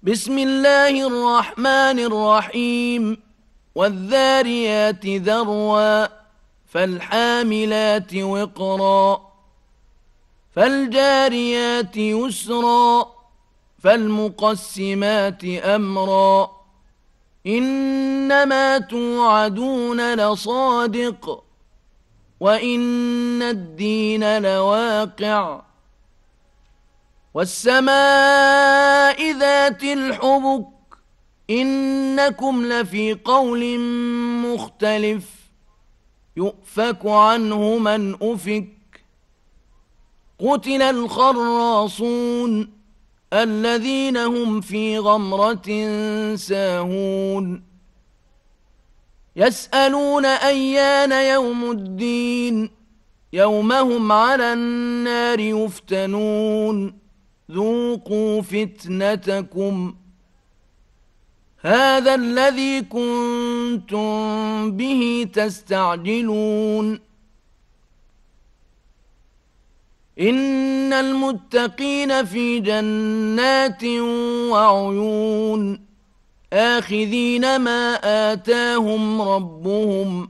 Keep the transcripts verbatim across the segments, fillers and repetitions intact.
بسم الله الرحمن الرحيم والذاريات ذروا فالحاملات وقرا فالجاريات يسرا فالمقسمات أمرا إنما توعدون لصادق وإن الدين لواقع والسماء ذات الحبك إنكم لفي قول مختلف يؤفك عنه من أفك قتل الخراصون الذين هم في غمرة ساهون يسألون أيان يوم الدين يوم هم على النار يفتنون ذوقوا فتنتكم هذا الذي كنتم به تستعجلون إن المتقين في جنات وعيون آخذين ما آتاهم ربهم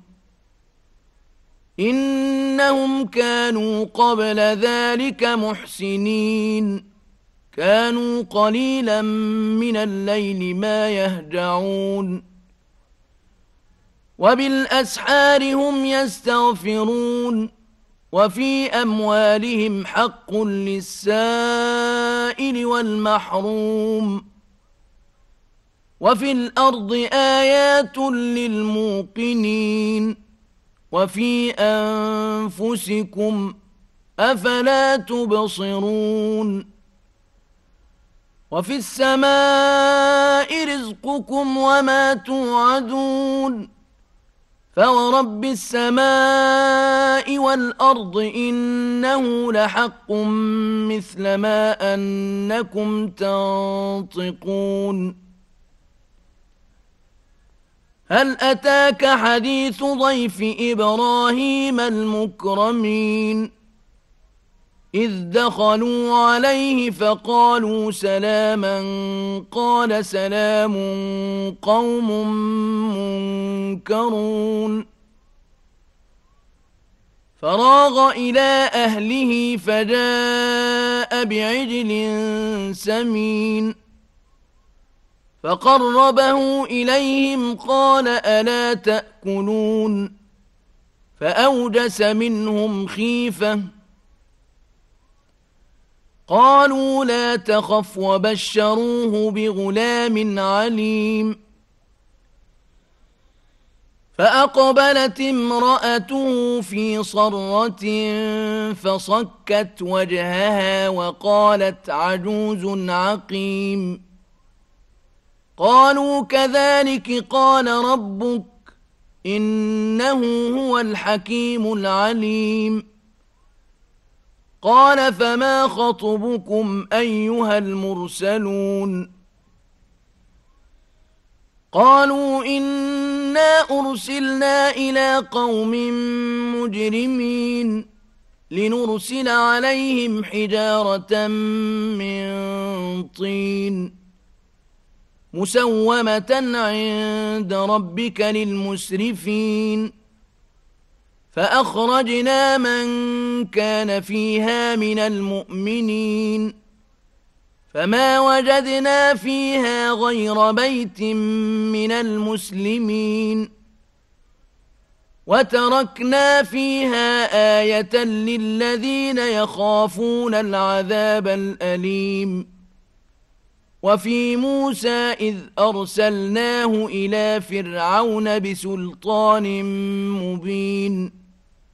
إنهم كانوا قبل ذلك محسنين كانوا قليلا من الليل ما يهجعون وبالأسحار هم يستغفرون وفي أموالهم حق للسائل والمحروم وفي الأرض آيات للموقنين وفي أنفسكم أفلا تبصرون وفي السماء رزقكم وما توعدون فورب السماء والأرض إنه لحق مثل ما أنكم تنطقون هل أتاك حديث ضيف إبراهيم المكرمين إذ دخلوا عليه فقالوا سلاما قال سلام قوم منكرون فراغ إلى أهله فجاء بعجل سمين فقربه إليهم قال ألا تأكلون فأوجس منهم خيفة قالوا لا تخف وبشروه بغلام عليم فأقبلت امرأته في صرة فصكت وجهها وقالت عجوز عقيم قالوا كذلك قال ربك إنه هو الحكيم العليم قال فما خطبكم أيها المرسلون قالوا إنا أرسلنا إلى قوم مجرمين لنرسل عليهم حجارة من طين مسومة عند ربك للمسرفين فأخرجنا من كان فيها من المؤمنين فما وجدنا فيها غير بيت من المسلمين وتركنا فيها آية للذين يخافون العذاب الأليم وفي موسى إذ أرسلناه إلى فرعون بسلطان مبين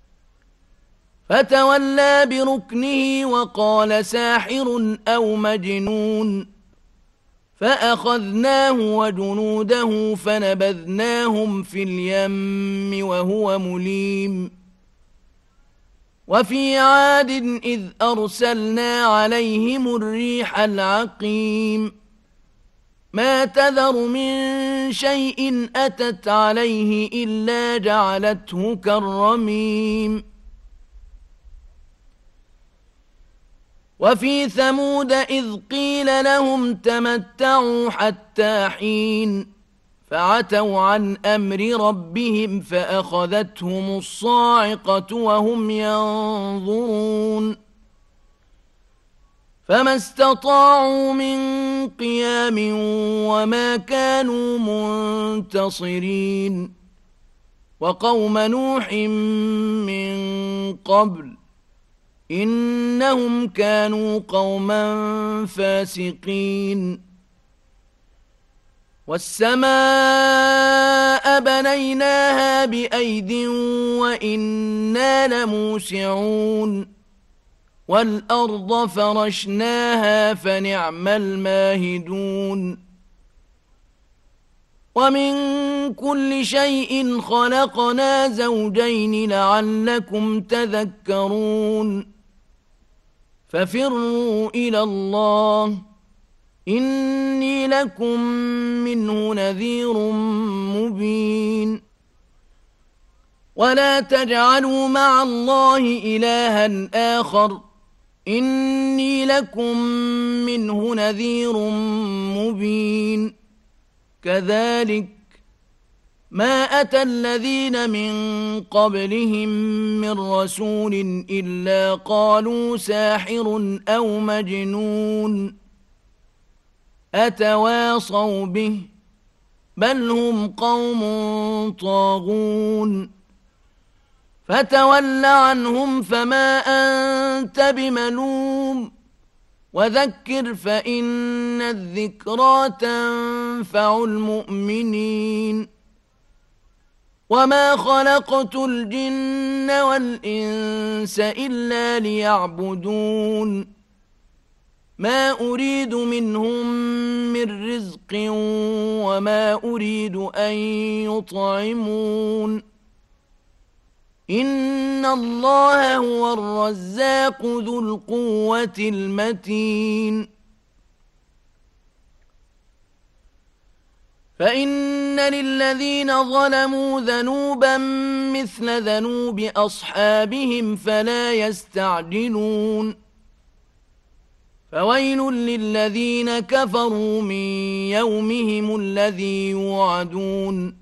فتولى بركنه وقال ساحر أو مجنون فأخذناه وجنوده فنبذناهم في اليم وهو مليم وفي عاد إذ أرسلنا عليهم الريح العقيم ما تذر من شيء أتت عليه إلا جعلته كالرميم وفي ثمود إذ قيل لهم تمتعوا حتى حين فعتوا عن أمر ربهم فأخذتهم الصاعقة وهم ينظرون فما استطاعوا من قيام وما كانوا منتصرين وقوم نوح من قبل إنهم كانوا قوما فاسقين والسماء بنيناها بأيد وإنا لموسعون والأرض فرشناها فنعم الماهدون ومن كل شيء خلقنا زوجين لعلكم تذكرون ففروا إلى الله إني لكم منه نذير مبين ولا تجعلوا مع الله إلها آخر إني لكم منه نذير مبين كذلك ما أتى الذين من قبلهم من رسول إلا قالوا ساحر أو مجنون أتواصوا به بل هم قوم طاغون فتول عنهم فما أنت بملوم وذكر فإن الذكرى تنفع المؤمنين وما خلقت الجن والإنس إلا ليعبدون ما أريد منهم من رزق وما أريد أن يطعمون إن الله هو الرزاق ذو القوة المتين فإن للذين ظلموا ذنوبا مثل ذنوب أصحابهم فلا يستعجلون فويل للذين كفروا من يومهم الذي يوعدون